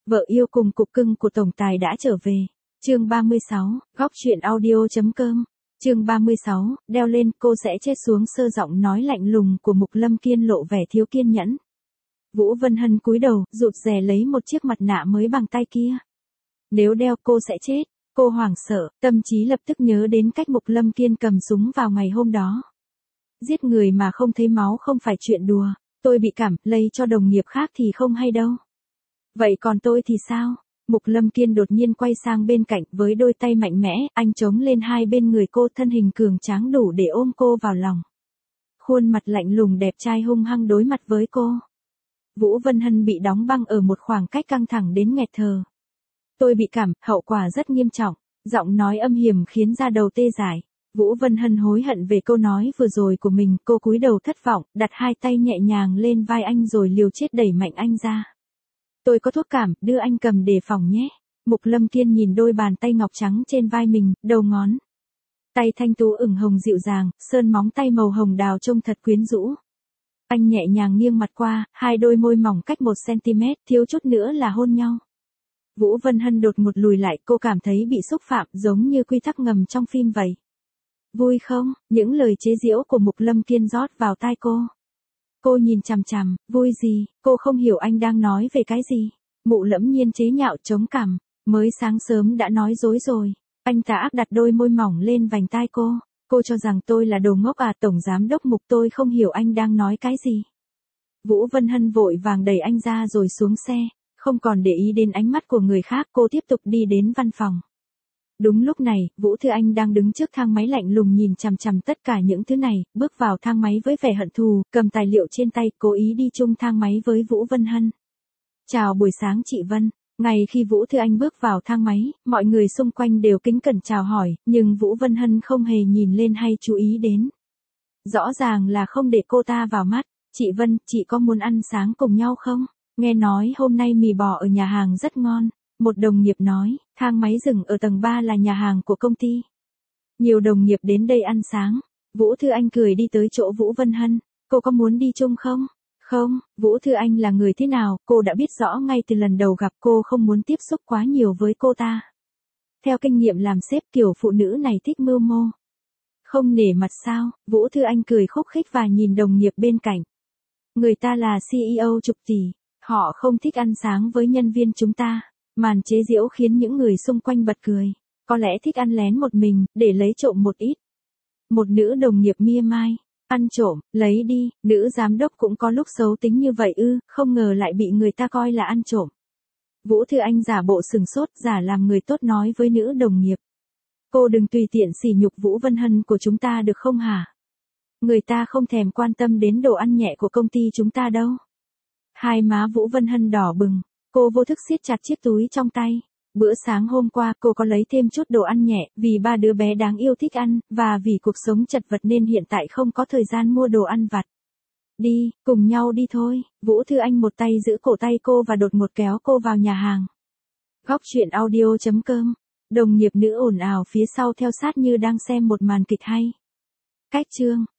Vợ yêu cùng cục cưng của tổng tài đã trở về. Chương 36, góc truyện audio.com. Chương 36, đeo lên cô sẽ chết xuống, sơ giọng nói lạnh lùng của Mục Lâm Kiên lộ vẻ thiếu kiên nhẫn. Vũ Vân Hân cúi đầu, rụt rè lấy một chiếc mặt nạ mới bằng tay kia. Nếu đeo cô sẽ chết. Cô hoảng sợ, tâm trí lập tức nhớ đến cách Mục Lâm Kiên cầm súng vào ngày hôm đó. Giết người mà không thấy máu không phải chuyện đùa, tôi bị cảm lây cho đồng nghiệp khác thì không hay đâu. Vậy còn tôi thì sao? Mục Lâm Kiên đột nhiên quay sang bên cạnh với đôi tay mạnh mẽ, anh chống lên hai bên người cô, thân hình cường tráng đủ để ôm cô vào lòng. Khuôn mặt lạnh lùng đẹp trai hung hăng đối mặt với cô. Vũ Vân Hân bị đóng băng ở một khoảng cách căng thẳng đến nghẹt thở. Tôi bị cảm, hậu quả rất nghiêm trọng, giọng nói âm hiểm khiến da đầu tê dại. Vũ Vân Hân hối hận về câu nói vừa rồi của mình, cô cúi đầu thất vọng, đặt hai tay nhẹ nhàng lên vai anh rồi liều chết đẩy mạnh anh ra. Tôi có thuốc cảm, đưa anh cầm đề phòng nhé. Mục Lâm Kiên nhìn đôi bàn tay ngọc trắng trên vai mình, đầu ngón tay thanh tú ửng hồng dịu dàng, sơn móng tay màu hồng đào trông thật quyến rũ. Anh nhẹ nhàng nghiêng mặt qua, hai đôi môi mỏng cách 1 cm, thiếu chút nữa là hôn nhau. Vũ Vân Hân đột ngột lùi lại, cô cảm thấy bị xúc phạm, giống như quy tắc ngầm trong phim vậy. Vui không? Những lời chế giễu của Mục Lâm Kiên rót vào tai cô. Cô nhìn chằm chằm, vui gì? Cô không hiểu anh đang nói về cái gì. Mụ Lẫm Nhiên chế nhạo chống cằm, mới sáng sớm đã nói dối rồi. Anh ta ác đặt đôi môi mỏng lên vành tai cô. Cô cho rằng tôi là đồ ngốc à? Tổng giám đốc Mục, tôi không hiểu anh đang nói cái gì. Vũ Vân Hân vội vàng đẩy anh ra rồi xuống xe. Không còn để ý đến ánh mắt của người khác, cô tiếp tục đi đến văn phòng. Đúng lúc này, Vũ Thư Anh đang đứng trước thang máy lạnh lùng nhìn chằm chằm tất cả những thứ này, bước vào thang máy với vẻ hận thù, cầm tài liệu trên tay, cố ý đi chung thang máy với Vũ Vân Hân. Chào buổi sáng chị Vân. Ngay khi Vũ Thư Anh bước vào thang máy, mọi người xung quanh đều kính cẩn chào hỏi, nhưng Vũ Vân Hân không hề nhìn lên hay chú ý đến. Rõ ràng là không để cô ta vào mắt. Chị Vân, chị có muốn ăn sáng cùng nhau không? Nghe nói hôm nay mì bò ở nhà hàng rất ngon. Một đồng nghiệp nói, thang máy dừng ở tầng 3 là nhà hàng của công ty. Nhiều đồng nghiệp đến đây ăn sáng. Vũ Thư Anh cười đi tới chỗ Vũ Vân Hân. Cô có muốn đi chung không? Không, Vũ Thư Anh là người thế nào, cô đã biết rõ ngay từ lần đầu gặp, cô không muốn tiếp xúc quá nhiều với cô ta. Theo kinh nghiệm làm sếp, kiểu phụ nữ này thích mưu mô. Không nể mặt sao? Vũ Thư Anh cười khúc khích và nhìn đồng nghiệp bên cạnh. Người ta là CEO chục tỷ, họ không thích ăn sáng với nhân viên chúng ta. Màn chế giễu khiến những người xung quanh bật cười. Có lẽ thích ăn lén một mình, để lấy trộm một ít. Một nữ đồng nghiệp mia mai. Ăn trộm, lấy đi, nữ giám đốc cũng có lúc xấu tính như vậy ư, không ngờ lại bị người ta coi là ăn trộm. Vũ Thư Anh giả bộ sừng sốt, giả làm người tốt nói với nữ đồng nghiệp. Cô đừng tùy tiện sỉ nhục Vũ Vân Hân của chúng ta được không hả? Người ta không thèm quan tâm đến đồ ăn nhẹ của công ty chúng ta đâu. Hai má Vũ Vân Hân đỏ bừng. Cô vô thức siết chặt chiếc túi trong tay. Bữa sáng hôm qua cô có lấy thêm chút đồ ăn nhẹ, vì 3 đứa bé đáng yêu thích ăn, và vì cuộc sống chật vật nên hiện tại không có thời gian mua đồ ăn vặt. Đi, cùng nhau đi thôi. Vũ Thư Anh một tay giữ cổ tay cô và đột ngột kéo cô vào nhà hàng. Góc truyện audio.com. Đồng nghiệp nữ ồn ào phía sau theo sát như đang xem một màn kịch hay. Cách chương.